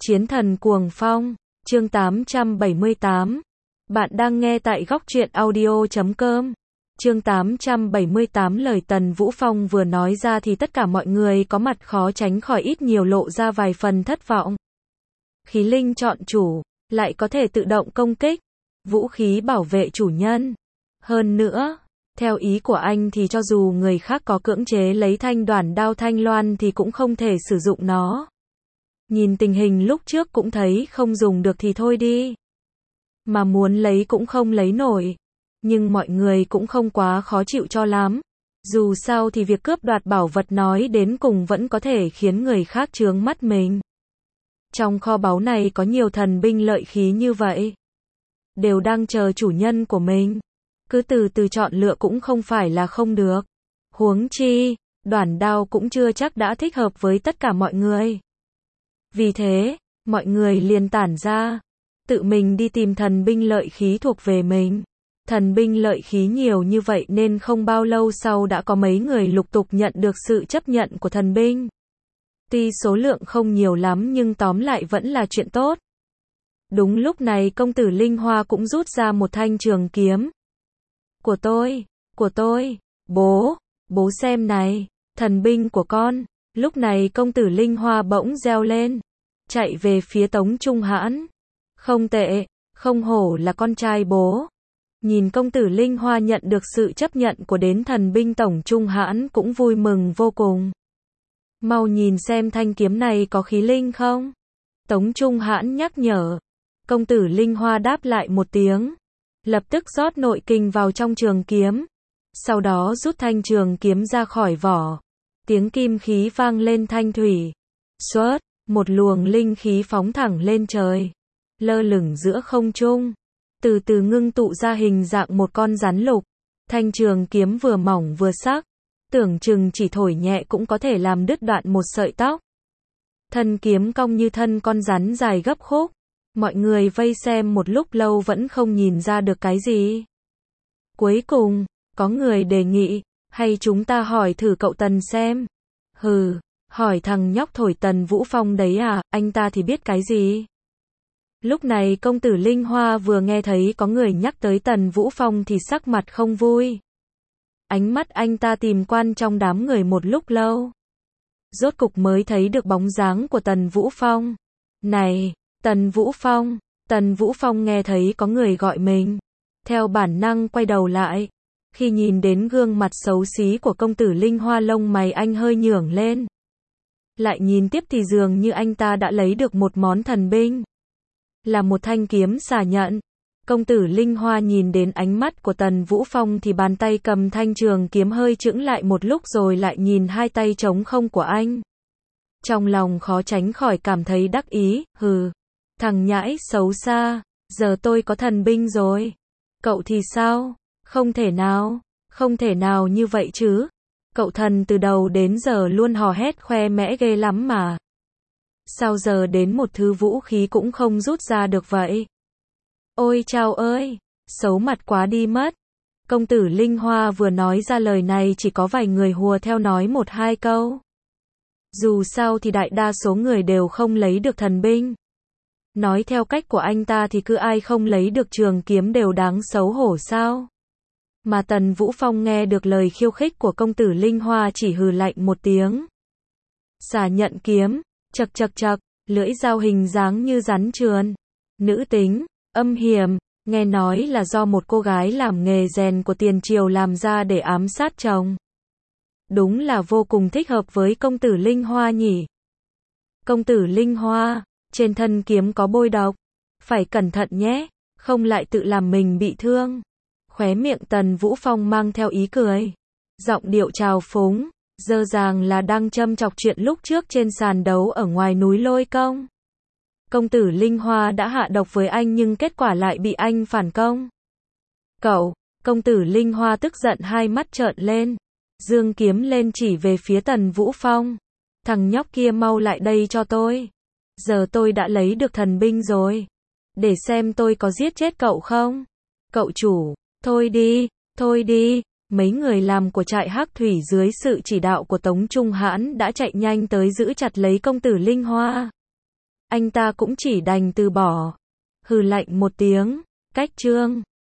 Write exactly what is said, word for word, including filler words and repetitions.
Chiến thần cuồng phong, chương tám trăm bảy mươi tám. Bạn đang nghe tại góc truyện audio chấm com. Chương tám trăm bảy mươi tám. Lời Tần Vũ Phong vừa nói ra thì tất cả mọi người có mặt khó tránh khỏi ít nhiều lộ ra vài phần thất vọng. Khí linh chọn chủ, lại có thể tự động công kích, vũ khí bảo vệ chủ nhân. Hơn nữa, theo ý của anh thì cho dù người khác có cưỡng chế lấy thanh đoản đao thanh loan thì cũng không thể sử dụng nó. Nhìn tình hình lúc trước cũng thấy không dùng được thì thôi đi. Mà muốn lấy cũng không lấy nổi. Nhưng mọi người cũng không quá khó chịu cho lắm. Dù sao thì việc cướp đoạt bảo vật nói đến cùng vẫn có thể khiến người khác chướng mắt mình. Trong kho báu này có nhiều thần binh lợi khí như vậy. Đều đang chờ chủ nhân của mình. Cứ từ từ chọn lựa cũng không phải là không được. Huống chi, đoản đao cũng chưa chắc đã thích hợp với tất cả mọi người. Vì thế, mọi người liền tản ra, tự mình đi tìm thần binh lợi khí thuộc về mình. Thần binh lợi khí nhiều như vậy nên không bao lâu sau đã có mấy người lục tục nhận được sự chấp nhận của thần binh. Tuy số lượng không nhiều lắm nhưng tóm lại vẫn là chuyện tốt. Đúng lúc này công tử Linh Hoa cũng rút ra một thanh trường kiếm. Của tôi, của tôi, bố, bố xem này, thần binh của con. Lúc này công tử Linh Hoa bỗng reo lên, chạy về phía Tống Trung Hãn. Không tệ, không hổ là con trai bố. Nhìn công tử Linh Hoa nhận được sự chấp nhận của đến thần binh Tổng Trung Hãn cũng vui mừng vô cùng. Mau nhìn xem thanh kiếm này có khí linh không? Tống Trung Hãn nhắc nhở. Công tử Linh Hoa đáp lại một tiếng. Lập tức rót nội kinh vào trong trường kiếm. Sau đó rút thanh trường kiếm ra khỏi vỏ. Tiếng kim khí vang lên thanh thủy. Xoát, một luồng linh khí phóng thẳng lên trời. Lơ lửng giữa không trung. Từ từ ngưng tụ ra hình dạng một con rắn lục. Thanh trường kiếm vừa mỏng vừa sắc. Tưởng chừng chỉ thổi nhẹ cũng có thể làm đứt đoạn một sợi tóc. Thân kiếm cong như thân con rắn dài gấp khúc. Mọi người vây xem một lúc lâu vẫn không nhìn ra được cái gì. Cuối cùng, có người đề nghị, hay chúng ta hỏi thử cậu Tần xem. Hừ, hỏi thằng nhóc thổi Tần Vũ Phong đấy à, anh ta thì biết cái gì. Lúc này công tử Linh Hoa vừa nghe thấy có người nhắc tới Tần Vũ Phong thì sắc mặt không vui. Ánh mắt anh ta tìm quan trong đám người một lúc lâu. Rốt cục mới thấy được bóng dáng của Tần Vũ Phong. Này, Tần Vũ Phong, Tần Vũ Phong nghe thấy có người gọi mình. Theo bản năng quay đầu lại. Khi nhìn đến gương mặt xấu xí của công tử Linh Hoa lông mày anh hơi nhướng lên. Lại nhìn tiếp thì dường như anh ta đã lấy được một món thần binh. Là một thanh kiếm xà nhận. Công tử Linh Hoa nhìn đến ánh mắt của Tần Vũ Phong thì bàn tay cầm thanh trường kiếm hơi chững lại một lúc rồi lại nhìn hai tay trống không của anh. Trong lòng khó tránh khỏi cảm thấy đắc ý, hừ. Thằng nhãi xấu xa, giờ tôi có thần binh rồi. Cậu thì sao? Không thể nào, không thể nào như vậy chứ. Cậu thần từ đầu đến giờ luôn hò hét khoe mẽ ghê lắm mà. Sao giờ đến một thứ vũ khí cũng không rút ra được vậy? Ôi chao ơi, xấu mặt quá đi mất. Công tử Linh Hoa vừa nói ra lời này chỉ có vài người hùa theo nói một hai câu. Dù sao thì đại đa số người đều không lấy được thần binh. Nói theo cách của anh ta thì cứ ai không lấy được trường kiếm đều đáng xấu hổ sao? Mà Tần Vũ Phong nghe được lời khiêu khích của công tử Linh Hoa chỉ hừ lạnh một tiếng. Xà nhận kiếm, chật chật chật, lưỡi dao hình dáng như rắn trườn. Nữ tính, âm hiểm, nghe nói là do một cô gái làm nghề rèn của tiền triều làm ra để ám sát chồng. Đúng là vô cùng thích hợp với công tử Linh Hoa nhỉ. Công tử Linh Hoa, trên thân kiếm có bôi độc. Phải cẩn thận nhé, không lại tự làm mình bị thương. Khóe miệng Tần Vũ Phong mang theo ý cười. Giọng điệu trào phúng, dơ dàng là đang châm chọc chuyện lúc trước trên sàn đấu ở ngoài núi Lôi Công. Công tử Linh Hoa đã hạ độc với anh nhưng kết quả lại bị anh phản công. Cậu, công tử Linh Hoa tức giận hai mắt trợn lên. Giương kiếm lên chỉ về phía Tần Vũ Phong. Thằng nhóc kia mau lại đây cho tôi. Giờ tôi đã lấy được thần binh rồi. Để xem tôi có giết chết cậu không? Cậu chủ, thôi đi, thôi đi. Mấy người làm của trại Hắc Thủy dưới sự chỉ đạo của Tống Trung Hãn đã chạy nhanh tới giữ chặt lấy công tử Linh Hoa. Anh ta cũng chỉ đành từ bỏ. Hừ lạnh một tiếng, cách Trương